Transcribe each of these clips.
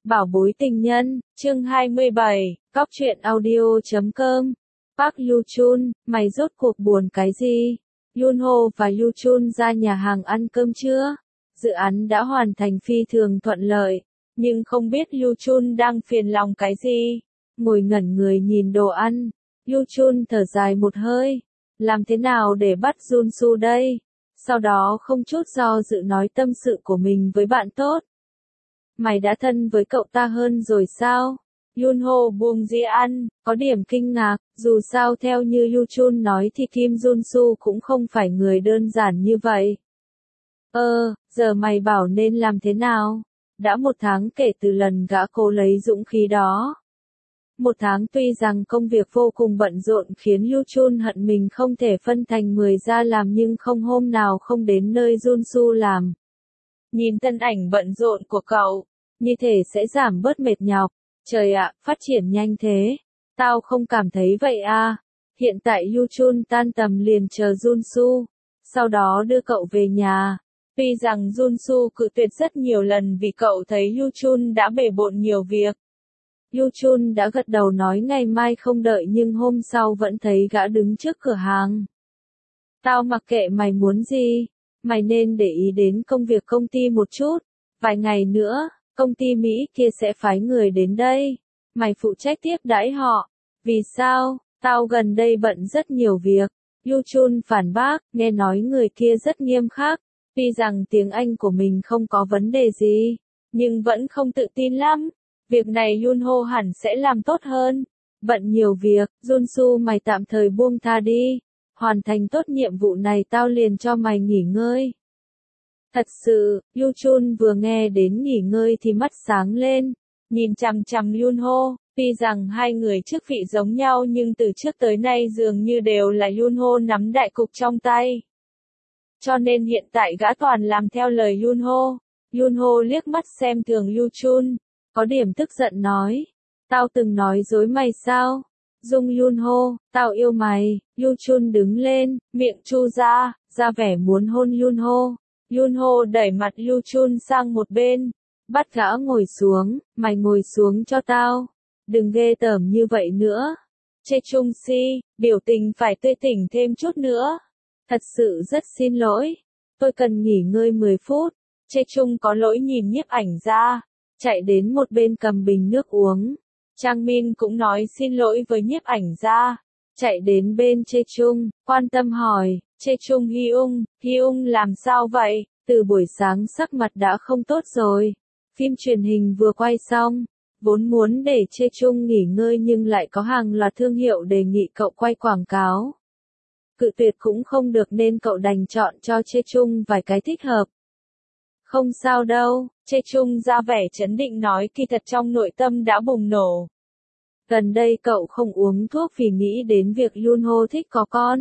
Bảo bối tình nhân, chương 27, Cóc truyện audio.com. Park Yoo-chun, mày rốt cuộc buồn cái gì? Yoon-ho và Yoo-chun ra nhà hàng ăn cơm trưa. Dự án đã hoàn thành phi thường thuận lợi, nhưng không biết Yoo-chun đang phiền lòng cái gì. Ngồi ngẩn người nhìn đồ ăn, Yoo-chun thở dài một hơi. Làm thế nào để bắt Jun-soo đây? Sau đó không chút do dự nói tâm sự của mình với bạn tốt. Mày đã thân với cậu ta hơn rồi sao? Yoon-ho buông dĩa ăn, có điểm kinh ngạc, dù sao theo như Yoo-chun nói thì Kim Jun-soo cũng không phải người đơn giản như vậy. Giờ mày bảo nên làm thế nào? Đã 1 tháng kể từ lần gã cố lấy dũng khí đó. 1 tháng tuy rằng công việc vô cùng bận rộn khiến Yoo-chun hận mình không thể phân thành 10 ra làm nhưng không hôm nào không đến nơi Jun-soo làm. Nhìn thân ảnh bận rộn của cậu, như thể sẽ giảm bớt mệt nhọc. Trời ạ, phát triển nhanh thế. Tao không cảm thấy vậy à. Hiện tại Yoo-chun tan tầm liền chờ Jun-soo, sau đó đưa cậu về nhà. Tuy rằng Jun-soo cự tuyệt rất nhiều lần vì cậu thấy Yoo-chun đã bề bộn nhiều việc. Yoo-chun đã gật đầu nói ngày mai không đợi nhưng hôm sau vẫn thấy gã đứng trước cửa hàng. Tao mặc kệ mày muốn gì. Mày nên để ý đến công việc công ty một chút. Vài ngày nữa, công ty Mỹ kia sẽ phái người đến đây. Mày phụ trách tiếp đãi họ. Vì sao? Tao gần đây bận rất nhiều việc. Yoo-chun phản bác, nghe nói người kia rất nghiêm khắc. Tuy rằng tiếng Anh của mình không có vấn đề gì, nhưng vẫn không tự tin lắm. Việc này Yoon-ho hẳn sẽ làm tốt hơn. Bận nhiều việc, Jun-soo mày tạm thời buông tha đi. Hoàn thành tốt nhiệm vụ này tao liền cho mày nghỉ ngơi. Thật sự, Yoo-chun vừa nghe đến nghỉ ngơi thì mắt sáng lên, nhìn chằm chằm Yoon-ho. Tuy rằng hai người chức vị giống nhau nhưng từ trước tới nay dường như đều là Yoon-ho nắm đại cục trong tay. Cho nên hiện tại gã toàn làm theo lời Yoon-ho. Yoon-ho liếc mắt xem thường Yoo-chun, có điểm tức giận nói. Tao từng nói dối mày sao? Dung Yoon-ho, tao yêu mày. Yoo-chun đứng lên, miệng chu ra vẻ muốn hôn Yoon-ho. Yoon-ho đẩy mặt Yoo-chun sang một bên, bắt gã ngồi xuống, mày ngồi xuống cho tao. Đừng ghê tởm như vậy nữa. Chae-chung si, biểu tình phải tươi tỉnh thêm chút nữa. Thật sự rất xin lỗi. Tôi cần nghỉ ngơi 10 phút. Chae-chung có lỗi nhìn nhiếp ảnh ra, chạy đến một bên cầm bình nước uống. Chang Min cũng nói xin lỗi với nhiếp ảnh ra, chạy đến bên Chae-chung, quan tâm hỏi, Chae-chung Hyung làm sao vậy? Từ buổi sáng sắc mặt đã không tốt rồi. Phim truyền hình vừa quay xong, vốn muốn để Chae-chung nghỉ ngơi nhưng lại có hàng loạt thương hiệu đề nghị cậu quay quảng cáo. Cự tuyệt cũng không được nên cậu đành chọn cho Chae-chung vài cái thích hợp. Không sao đâu, Chae-chung ra vẻ trấn định nói kỳ thật trong nội tâm đã bùng nổ. Gần đây cậu không uống thuốc vì nghĩ đến việc Yoon-ho thích có con.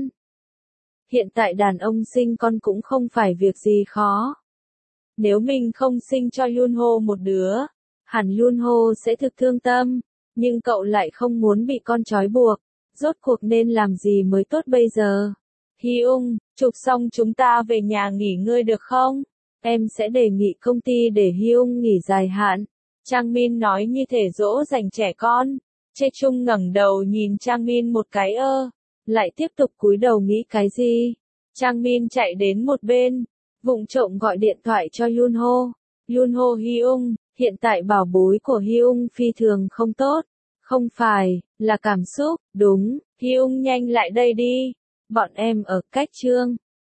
Hiện tại đàn ông sinh con cũng không phải việc gì khó. Nếu mình không sinh cho Yoon-ho một đứa, hẳn Yoon-ho sẽ thực thương tâm, nhưng cậu lại không muốn bị con trói buộc. Rốt cuộc nên làm gì mới tốt bây giờ? Hyung, chụp xong chúng ta về nhà nghỉ ngơi được không? Em sẽ đề nghị công ty để Hyung nghỉ dài hạn. Chang Min nói như thể dỗ dành trẻ con. Chae-chung ngẩng đầu nhìn Chang Min một cái lại tiếp tục cúi đầu nghĩ cái gì. Chang Min chạy đến một bên, vụng trộm gọi điện thoại cho Yoon-ho. Yoon-ho Hyung, hiện tại bảo bối của Hyung phi thường không tốt. Không phải, là cảm xúc, đúng. Hyung nhanh lại đây đi. Bọn em ở cách chương.